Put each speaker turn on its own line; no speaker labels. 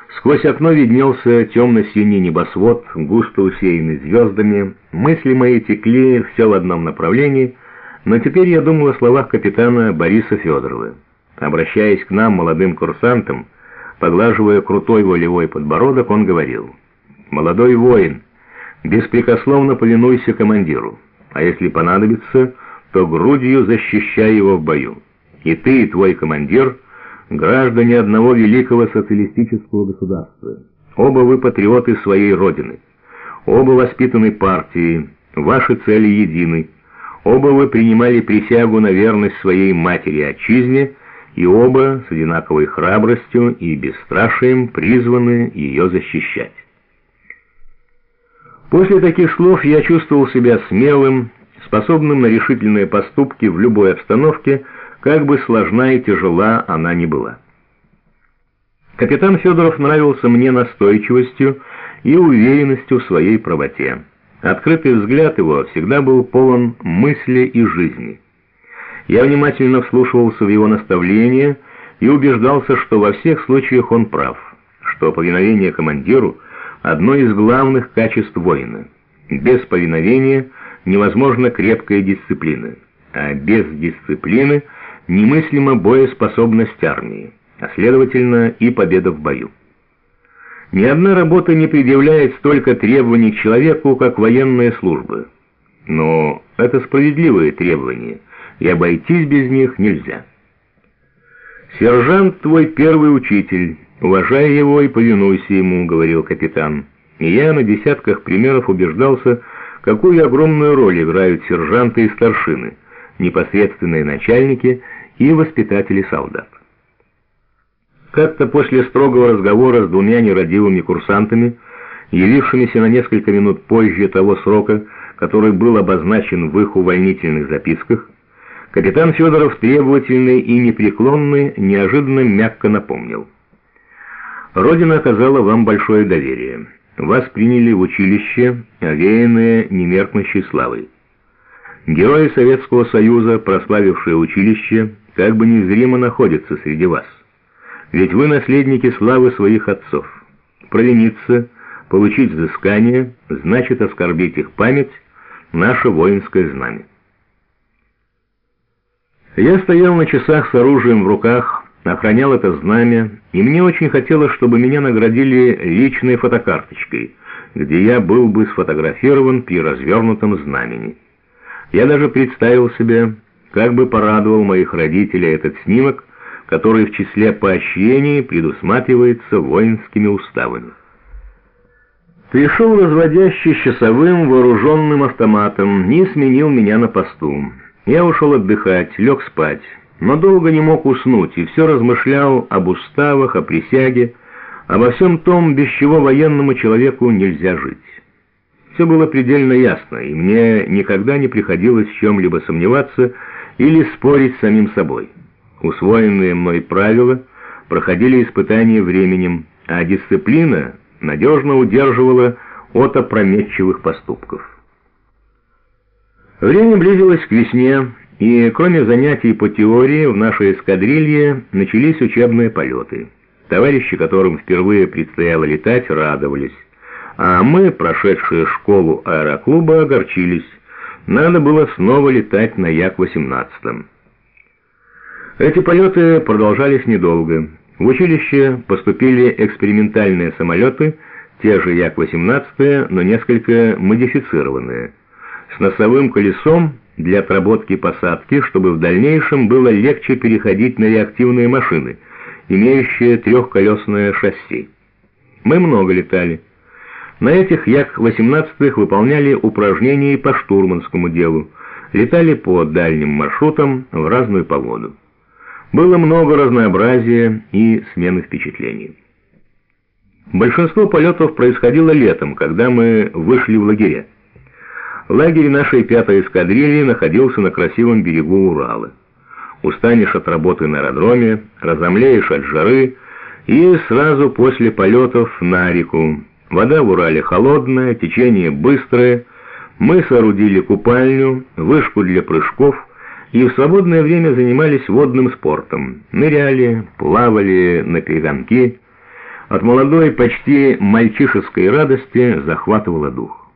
Сквозь окно виднелся темно-синий небосвод, густо усеянный звездами. Мысли мои текли все в одном направлении, но теперь я думал о словах капитана Бориса Федорова. Обращаясь к нам, молодым курсантам, поглаживая крутой волевой подбородок, он говорил: «Молодой воин, беспрекословно повинуйся командиру, а если понадобится, то грудью защищай его в бою. И ты, и твой командир — граждане одного великого социалистического государства. Оба вы патриоты своей родины. Оба воспитаны партией, ваши цели едины. Оба вы принимали присягу на верность своей матери-отчизне, и оба с одинаковой храбростью и бесстрашием призваны ее защищать». После таких слов я чувствовал себя смелым, способным на решительные поступки в любой обстановке, как бы сложна и тяжела она ни была. Капитан Федоров нравился мне настойчивостью и уверенностью в своей правоте. Открытый взгляд его всегда был полон мысли и жизни. Я внимательно вслушивался в его наставления и убеждался, что во всех случаях он прав, что повиновение командиру — одно из главных качеств воина. Без повиновения невозможна крепкая дисциплина, а без дисциплины немыслима боеспособность армии, а следовательно и победа в бою. Ни одна работа не предъявляет столько требований к человеку, как военная служба. Но это справедливые требования, и обойтись без них нельзя. «Сержант твой первый учитель, уважай его и повинуйся ему», — говорил капитан. И я на десятках примеров убеждался, какую огромную роль играют сержанты и старшины, непосредственные начальники и воспитатели солдат. Как-то после строгого разговора с двумя нерадивыми курсантами, явившимися на несколько минут позже того срока, который был обозначен в их увольнительных записках, капитан Федоров, требовательный и непреклонный, неожиданно мягко напомнил: «Родина оказала вам большое доверие. Вас приняли в училище, овеянное немеркнущей славой. Герои Советского Союза, прославившие училище, как бы незримо находятся среди вас. Ведь вы наследники славы своих отцов. Провиниться, получить взыскание, значит оскорбить их память, наше воинское знамя». Я стоял на часах с оружием в руках, охранял это знамя, и мне очень хотелось, чтобы меня наградили личной фотокарточкой, где я был бы сфотографирован при развернутом знамени. Я даже представил себе, как бы порадовал моих родителей этот снимок, который в числе поощрений предусматривается воинскими уставами. Пришел разводящий с часовым вооруженным автоматом и сменил меня на посту. Я ушел отдыхать, лег спать, но долго не мог уснуть и все размышлял об уставах, о присяге, обо всем том, без чего военному человеку нельзя жить. Все было предельно ясно, и мне никогда не приходилось в чем-либо сомневаться или спорить с самим собой. Усвоенные мной правила проходили испытания временем, а дисциплина надежно удерживала от опрометчивых поступков. Время близилось к весне, и кроме занятий по теории в нашей эскадрилье начались учебные полеты. Товарищи, которым впервые предстояло летать, радовались, а мы, прошедшие школу аэроклуба, огорчились. Надо было снова летать на Як-18. Эти полеты продолжались недолго. В училище поступили экспериментальные самолеты, те же Як-18, но несколько модифицированные, с носовым колесом для отработки посадки, чтобы в дальнейшем было легче переходить на реактивные машины, имеющие трехколесное шасси. Мы много летали. На этих Як-18 выполняли упражнения по штурманскому делу, летали по дальним маршрутам в разную погоду. Было много разнообразия и смены впечатлений. Большинство полетов происходило летом, когда мы вышли в лагеря. Лагерь нашей 5-й эскадрильи находился на красивом берегу Урала. Устанешь от работы на аэродроме, разомлеешь от жары и сразу после полетов на реку. Вода в Урале холодная, течение быстрое. Мы соорудили купальню, вышку для прыжков и в свободное время занимались водным спортом. Ныряли, плавали на перегонки. От молодой, почти мальчишеской радости захватывало дух.